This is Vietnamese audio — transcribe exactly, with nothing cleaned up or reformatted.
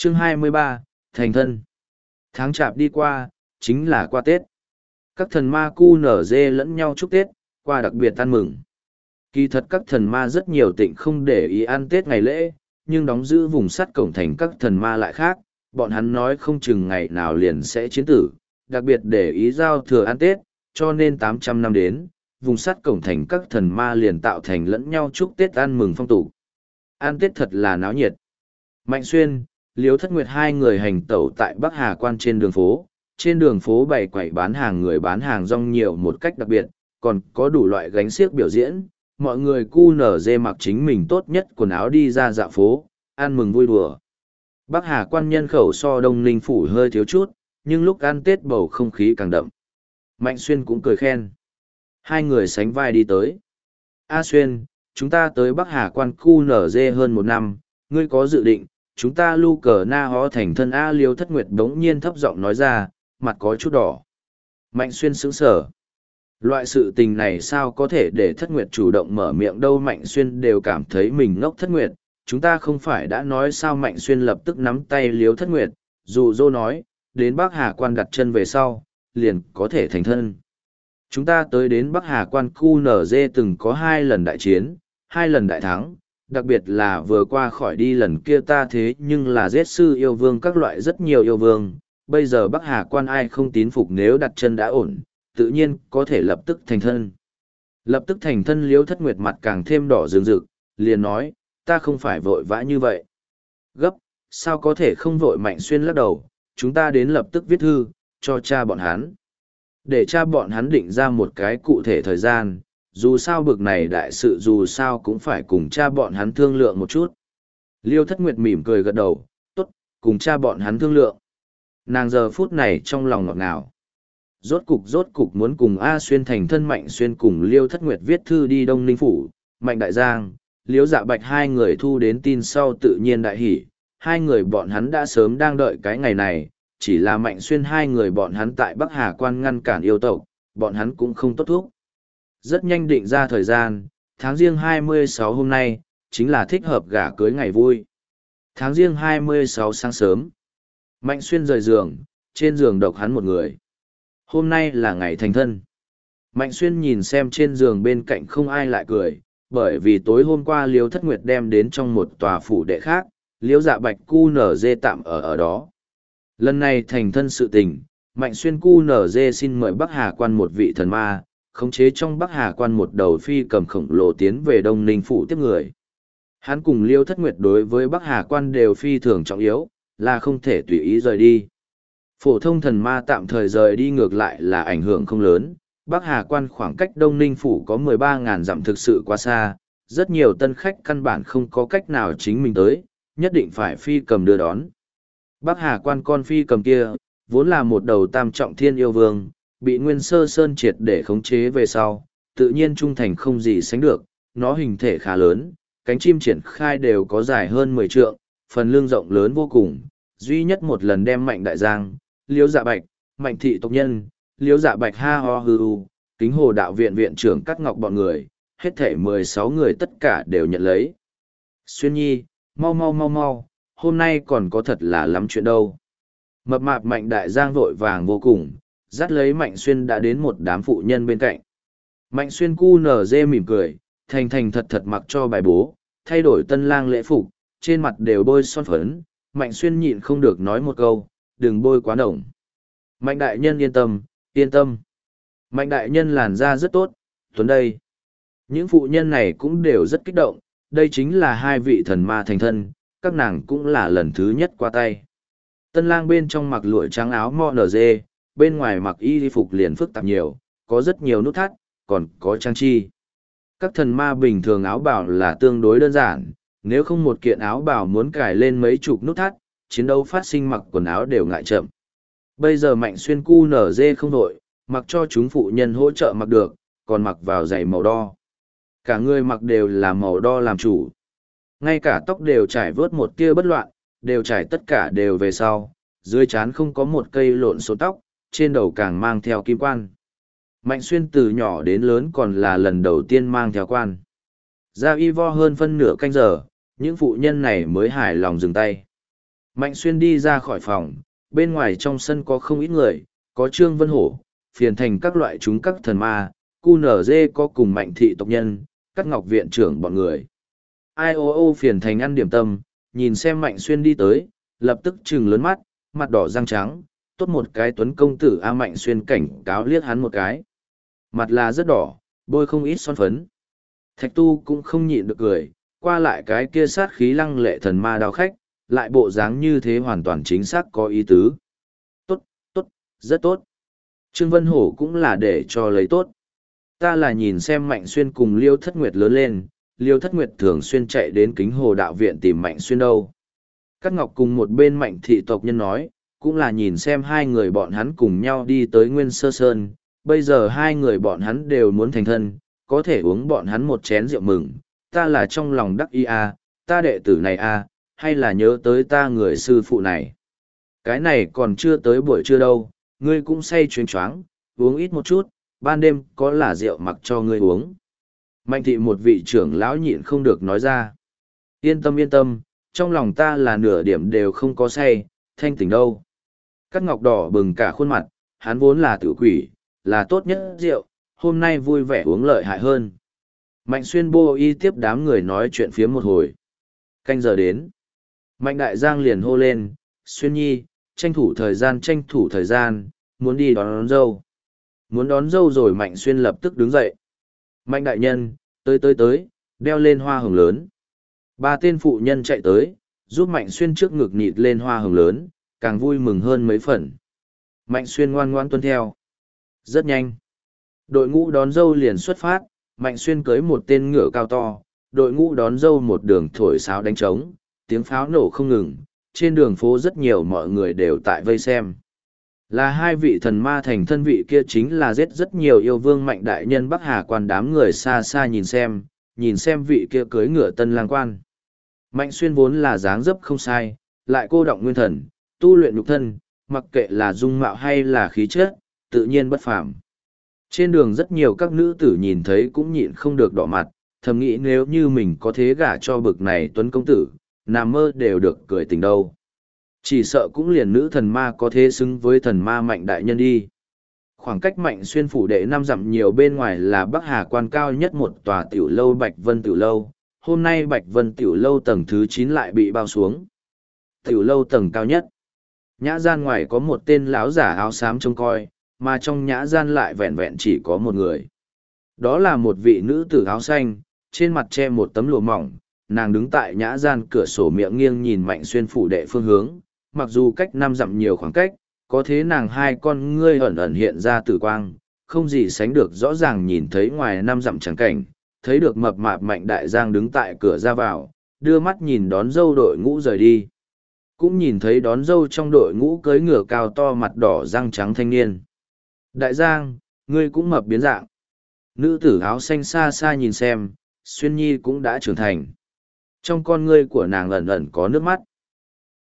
Chương hai mươi ba, Thành thân. Tháng chạp đi qua, chính là qua Tết. Các thần ma cu nở dê lẫn nhau chúc Tết, qua đặc biệt ăn mừng. Kỳ thật các thần ma rất nhiều tịnh không để ý ăn Tết ngày lễ, nhưng đóng giữ vùng sắt cổng thành các thần ma lại khác, bọn hắn nói không chừng ngày nào liền sẽ chiến tử, đặc biệt để ý giao thừa ăn Tết, cho nên tám trăm năm đến, vùng sắt cổng thành các thần ma liền tạo thành lẫn nhau chúc Tết ăn mừng phong tục. Ăn Tết thật là náo nhiệt. Mạnh Xuyên, Liếu Thất Nguyệt hai người hành tẩu tại Bắc Hà Quan trên đường phố, trên đường phố bày quầy bán hàng người bán hàng rong nhiều một cách đặc biệt, còn có đủ loại gánh xiếc biểu diễn, mọi người cu nở dê mặc chính mình tốt nhất quần áo đi ra dạo phố, ăn mừng vui đùa. Bắc Hà Quan nhân khẩu so Đông Ninh Phủ hơi thiếu chút, nhưng lúc ăn Tết bầu không khí càng đậm. Mạnh Xuyên cũng cười khen. Hai người sánh vai đi tới. A Xuyên, chúng ta tới Bắc Hà Quan cu nở dê hơn một năm, ngươi có dự định, chúng ta lu cờ na hó thành thân A Liêu Thất Nguyệt đống nhiên thấp giọng nói ra, mặt có chút đỏ. Mạnh Xuyên sững sờ. Loại sự tình này sao có thể để Thất Nguyệt chủ động mở miệng đâu. Mạnh Xuyên đều cảm thấy mình ngốc. Thất Nguyệt, chúng ta không phải đã nói sao. Mạnh Xuyên lập tức nắm tay Liêu Thất Nguyệt, dụ dỗ nói, đến Bắc Hà Quan đặt chân về sau, liền có thể thành thân. Chúng ta tới đến Bắc Hà Quan cu nở dê từng có hai lần đại chiến, hai lần đại thắng, đặc biệt là vừa qua khỏi đi lần kia ta thế nhưng là giết sư yêu vương các loại rất nhiều yêu vương. Bây giờ Bắc Hà Quan ai không tín phục, nếu đặt chân đã ổn, tự nhiên có thể lập tức thành thân. Lập tức thành thân. Liếu Thất Nguyệt mặt càng thêm đỏ rừng rực, liền nói, ta không phải vội vã như vậy. Gấp, sao có thể không vội. Mạnh Xuyên lắc đầu, chúng ta đến lập tức viết thư, cho cha bọn hắn. Để cha bọn hắn định ra một cái cụ thể thời gian, dù sao bực này đại sự dù sao cũng phải cùng cha bọn hắn thương lượng một chút. Liêu Thất Nguyệt mỉm cười gật đầu, tốt, cùng cha bọn hắn thương lượng. Nàng giờ phút này trong lòng ngọt ngào. Rốt cục rốt cục muốn cùng A Xuyên thành thân. Mạnh Xuyên cùng Liêu Thất Nguyệt viết thư đi Đông Ninh Phủ. Mạnh Đại Giang, Liêu Dạ Bạch hai người thu đến tin sau tự nhiên đại hỉ. Hai người bọn hắn đã sớm đang đợi cái ngày này, chỉ là Mạnh Xuyên hai người bọn hắn tại Bắc Hà Quan ngăn cản yêu tộc, bọn hắn cũng không tốt thuốc. Rất nhanh định ra thời gian, tháng riêng hai mươi sáu hôm nay, chính là thích hợp gả cưới ngày vui. Tháng riêng hai mươi sáu sáng sớm, Mạnh Xuyên rời giường, trên giường độc hắn một người. Hôm nay là ngày thành thân. Mạnh Xuyên nhìn xem trên giường bên cạnh không ai lại cười, bởi vì tối hôm qua Liêu Thất Nguyệt đem đến trong một tòa phủ đệ khác, Liêu Dạ Bạch cu nở dê tạm ở ở đó. Lần này thành thân sự tình, Mạnh Xuyên cu nở dê xin mời Bắc Hà Quan một vị thần ma, khống chế trong Bắc Hà Quan một đầu phi cầm khổng lồ tiến về Đông Ninh Phủ tiếp người. Hắn cùng Liêu Thất Nguyệt đối với Bắc Hà Quan đều phi thường trọng yếu, là không thể tùy ý rời đi. Phổ thông thần ma tạm thời rời đi ngược lại là ảnh hưởng không lớn, Bắc Hà Quan khoảng cách Đông Ninh Phủ có mười ba ngàn dặm thực sự quá xa, rất nhiều tân khách căn bản không có cách nào chính mình tới, nhất định phải phi cầm đưa đón. Bắc Hà Quan con phi cầm kia, vốn là một đầu tam trọng thiên yêu vương, bị Nguyên Sơ Sơn triệt để khống chế về sau, tự nhiên trung thành không gì sánh được, nó hình thể khá lớn, cánh chim triển khai đều có dài hơn mười trượng, phần lưng rộng lớn vô cùng, duy nhất một lần đem Mạnh Đại Giang, Liêu Dạ Bạch, Mạnh thị tộc nhân, Liêu Dạ Bạch ha ho hư u, Kính Hồ đạo viện viện trưởng Cát Ngọc bọn người, hết thể mười sáu người tất cả đều nhận lấy. Xuyên nhi, mau mau mau mau, hôm nay còn có thật là lắm chuyện đâu. Mập mạp Mạnh Đại Giang vội vàng vô cùng, dắt lấy Mạnh Xuyên đã đến một đám phụ nhân bên cạnh. Mạnh Xuyên cu nở dê mỉm cười, thành thành thật thật mặc cho bài bố, thay đổi tân lang lễ phục, trên mặt đều bôi son phấn. Mạnh Xuyên nhịn không được nói một câu, đừng bôi quá nồng. Mạnh đại nhân yên tâm, yên tâm. Mạnh đại nhân làn da rất tốt, tuấn đây. Những phụ nhân này cũng đều rất kích động, đây chính là hai vị thần ma thành thân, các nàng cũng là lần thứ nhất qua tay. Tân lang bên trong mặc lụa trắng áo mo nở dê, bên ngoài mặc y phục liền phức tạp nhiều, có rất nhiều nút thắt, còn có trang chi. Các thần ma bình thường áo bào là tương đối đơn giản, nếu không một kiện áo bào muốn cài lên mấy chục nút thắt, chiến đấu phát sinh mặc quần áo đều ngại chậm. Bây giờ Mạnh Xuyên cu nở dê không đội, mặc cho chúng phụ nhân hỗ trợ mặc được, còn mặc vào giày màu đo. Cả người mặc đều là màu đo làm chủ. Ngay cả tóc đều trải vớt một tia bất loạn, đều trải tất cả đều về sau, dưới trán không có một cây lộn số tóc, trên đầu càng mang theo kim quan. Mạnh Xuyên từ nhỏ đến lớn còn là lần đầu tiên mang theo quan. Ra y vo hơn phân nửa canh giờ, những phụ nhân này mới hài lòng dừng tay. Mạnh Xuyên đi ra khỏi phòng, bên ngoài trong sân có không ít người, có Trương Vân Hổ, phiền thành các loại chúng các thần ma, cu nở dê có cùng Mạnh thị tộc nhân, các ngọc viện trưởng bọn người. Ai ô ô phiền thành ăn điểm tâm, nhìn xem Mạnh Xuyên đi tới, lập tức trừng lớn mắt, mặt đỏ răng trắng, tốt một cái tuấn công tử A. Mạnh Xuyên cảnh cáo liếc hắn một cái. Mặt là rất đỏ, bôi không ít son phấn. Thạch Tu cũng không nhịn được cười, qua lại cái kia sát khí lăng lệ thần ma đao khách, lại bộ dáng như thế hoàn toàn chính xác có ý tứ. Tốt, tốt, rất tốt. Trương Vân Hổ cũng là để cho lấy tốt. Ta là nhìn xem Mạnh Xuyên cùng Liêu Thất Nguyệt lớn lên, Liêu Thất Nguyệt thường xuyên chạy đến Kính Hồ đạo viện tìm Mạnh Xuyên đâu. Cát Ngọc cùng một bên Mạnh thị tộc nhân nói, cũng là nhìn xem hai người bọn hắn cùng nhau đi tới Nguyên Sơ Sơn, bây giờ hai người bọn hắn đều muốn thành thân, có thể uống bọn hắn một chén rượu mừng, ta là trong lòng đắc ý a, ta đệ tử này a, hay là nhớ tới ta người sư phụ này. Cái này còn chưa tới buổi trưa đâu, ngươi cũng say chuyến choáng, uống ít một chút, ban đêm có là rượu mặc cho ngươi uống. Mạnh thị một vị trưởng lão nhịn không được nói ra. Yên tâm yên tâm, trong lòng ta là nửa điểm đều không có say, thanh tỉnh đâu. Cát Ngọc đỏ bừng cả khuôn mặt, hắn vốn là tử quỷ, là tốt nhất rượu, hôm nay vui vẻ uống lợi hại hơn. Mạnh Xuyên bô y tiếp đám người nói chuyện phía một hồi. Canh giờ đến. Mạnh Đại Giang liền hô lên, Xuyên Nhi, tranh thủ thời gian tranh thủ thời gian, muốn đi đón, đón dâu. Muốn đón dâu rồi Mạnh Xuyên lập tức đứng dậy. Mạnh Đại Nhân, tới tới tới, đeo lên hoa hồng lớn. Ba tên phụ nhân chạy tới, giúp Mạnh Xuyên trước ngực nịt lên hoa hồng lớn, càng vui mừng hơn mấy phần. Mạnh Xuyên ngoan ngoan tuân theo. Rất nhanh. Đội ngũ đón dâu liền xuất phát, Mạnh Xuyên cưới một tên ngựa cao to, đội ngũ đón dâu một đường thổi sáo đánh trống, tiếng pháo nổ không ngừng, trên đường phố rất nhiều mọi người đều tại vây xem. Là hai vị thần ma thành thân vị kia chính là giết rất nhiều yêu vương Mạnh đại nhân Bắc Hà quan, đám người xa xa nhìn xem, nhìn xem vị kia cưới ngựa tân lang quan. Mạnh Xuyên vốn là dáng dấp không sai, lại cô động nguyên thần, tu luyện nhục thân, mặc kệ là dung mạo hay là khí chất, tự nhiên bất phàm. Trên đường rất nhiều các nữ tử nhìn thấy cũng nhịn không được đỏ mặt, thầm nghĩ nếu như mình có thế gả cho bực này tuấn công tử, nằm mơ đều được cười tình đâu. Chỉ sợ cũng liền nữ thần ma có thế xứng với thần ma Mạnh đại nhân đi. Khoảng cách Mạnh Xuyên phủ đệ năm dặm nhiều bên ngoài là Bắc Hà quan cao nhất một tòa tiểu lâu Bạch Vân tiểu lâu. Hôm nay Bạch Vân tiểu lâu tầng thứ chín lại bị bao xuống. Tiểu lâu tầng cao nhất. Nhã gian ngoài có một tên lão giả áo xám trông coi, mà trong nhã gian lại vẹn vẹn chỉ có một người. Đó là một vị nữ tử áo xanh, trên mặt che một tấm lụa mỏng, nàng đứng tại nhã gian cửa sổ miệng nghiêng nhìn Mạnh Xuyên phủ đệ phương hướng, mặc dù cách năm dặm nhiều khoảng cách, có thế nàng hai con ngươi ẩn ẩn hiện ra tử quang, không gì sánh được rõ ràng nhìn thấy ngoài năm dặm trắng cảnh, thấy được mập mạp Mạnh Đại Giang đứng tại cửa ra vào, đưa mắt nhìn đón dâu đội ngũ rời đi. Cũng nhìn thấy đón dâu trong đội ngũ cưỡi ngựa cao to mặt đỏ răng trắng thanh niên. Đại Giang, ngươi cũng mập biến dạng. Nữ tử áo xanh xa xa nhìn xem, Xuyên Nhi cũng đã trưởng thành. Trong con ngươi của nàng ẩn ẩn có nước mắt.